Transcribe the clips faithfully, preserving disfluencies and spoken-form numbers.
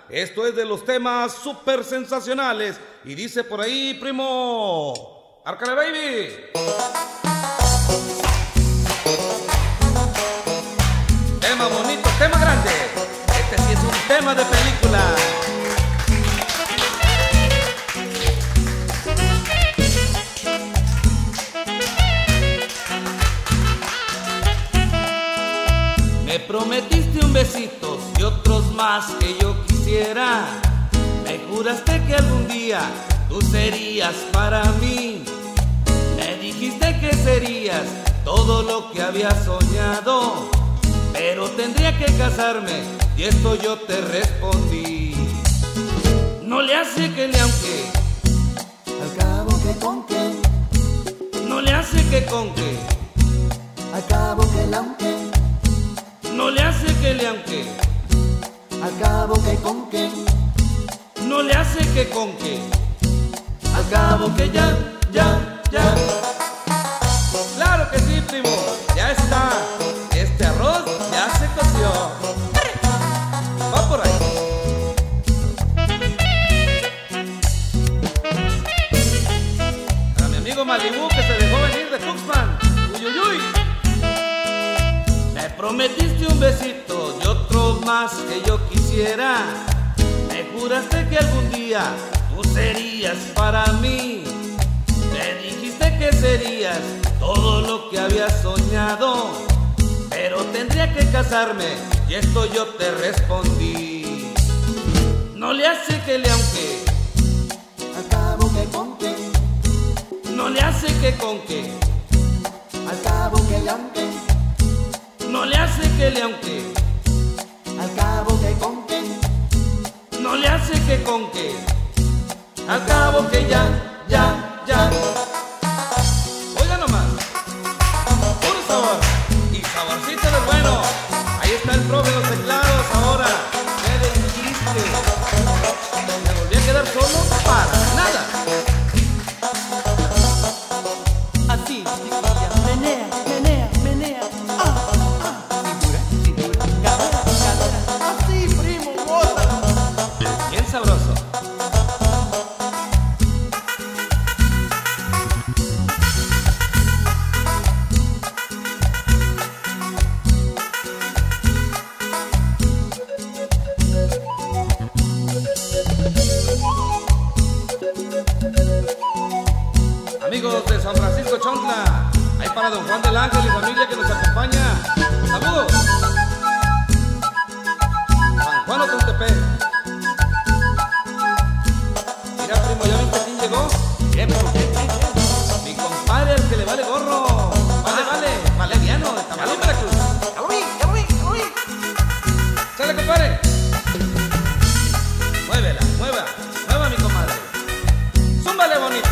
Esto es de los temas súper sensacionales. Y dice por ahí, primo, ¡árcale, baby! Tema bonito, tema grande. Este sí es un tema de película. Me prometiste un besito y otros más que yo quisiera. Me juraste que algún día tú serías para mí. Me dijiste que serías todo lo que había soñado, pero tendría que casarme y esto yo te respondí. No le hace que le aunque, al cabo que con que, no le hace que con que, al cabo que le aunque, no le hace que le aunque, al cabo que con que, no le hace que con que, al cabo que ya, ya, ya. Claro que sí, primo, ya está. Este arroz ya se coció. Va por ahí. A mi amigo Malibú que se dejó venir de Tuxpan. Uy, uy, uy. Me prometiste un besito y otro más que yo quisiera. Me juraste que algún día tú serías para mí. Me dijiste que serías todo lo que había soñado, pero tendría que casarme y esto yo te respondí. No le hace que le aunque, al cabo que con que, no le hace que con que, al cabo que le aunque, no le hace que le aunque, al cabo que con que, no le hace que con que, al cabo que ya, ya, ya. Oiga nomás, puro sabor y saborcito del bueno. Ahí está el profe de los teclados ahora. ¿Qué le dijiste? ¿Me volví a quedar solo? Para nada. así, chiquilla, menea, menea, menea, ah, ah, cintura, cintura, cadera, cadera, así, primo, bótala. Bien sabroso. Amigos de San Francisco Chontla, ahí para don Juan del Ángel y familia que nos acompaña. ¡Saludos! San Juan Otuntepec. Mira, primo, ¿ya viste quién llegó? Bien, bien, bien, bien. Mi compadre, el que le vale gorro. Vale, vale, valeriano, de Tamalín, Veracruz. Ya lo vi, ya lo vi, ya lo vi. ¡Sale, compadre! Muévela, mueva, mueva, mi comadre. ¡Zúmbale bonito!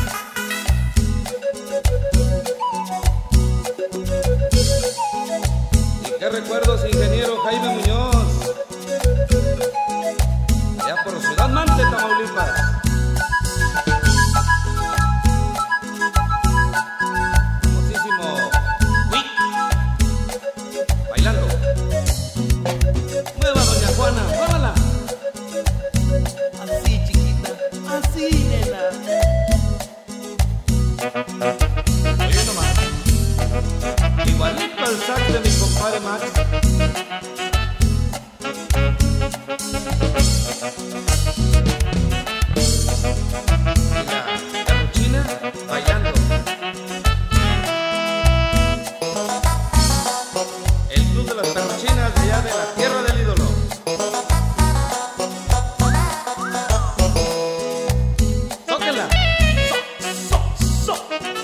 Y qué recuerdos, ingeniero Jaime Muñoz. Allá por Ciudad Mante, Tamaulipas. Famosísimo. Uy. Bailando. Mueva, doña Juana, muévala. Así, chiquita, así, nena. Oye nomás. Igualito al sax de mi compadre Max. Y la capuchina bailando. El club de las perruchinas de allá de la tierra del ídolo. ¡Tóquenla! ¡So, so, so!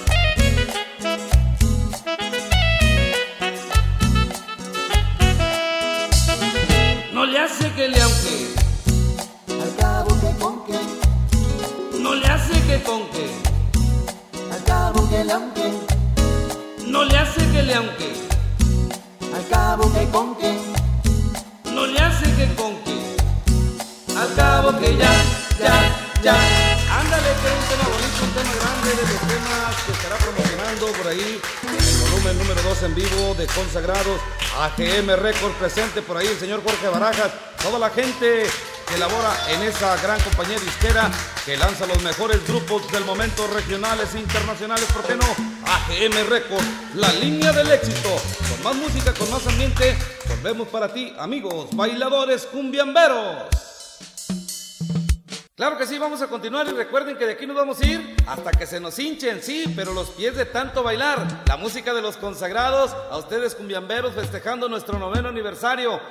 No le hace que le aunque, Al cabo que con que, no le hace que con que, al cabo que le aunque, no le hace que le aunque, al cabo que con que, no le hace que con que, al cabo que ya, ya, ya. Ándale, que es un tema bonito, un tema grande, de los temas que estará promocionando por ahí en el volumen número dos en vivo de Consagrados. A G M Records presente por ahí el señor Jorge Barajas, toda la gente que labora en esa gran compañía disquera que lanza los mejores grupos del momento, regionales e internacionales, ¿por qué no? A G M Records, la línea del éxito. Con más música, con más ambiente, volvemos para ti, amigos bailadores cumbiamberos. Claro que sí, vamos a continuar y recuerden que de aquí nos vamos a ir hasta que se nos hinchen, sí, pero los pies de tanto bailar. La música de los consagrados, a ustedes cumbiamberos festejando nuestro noveno aniversario.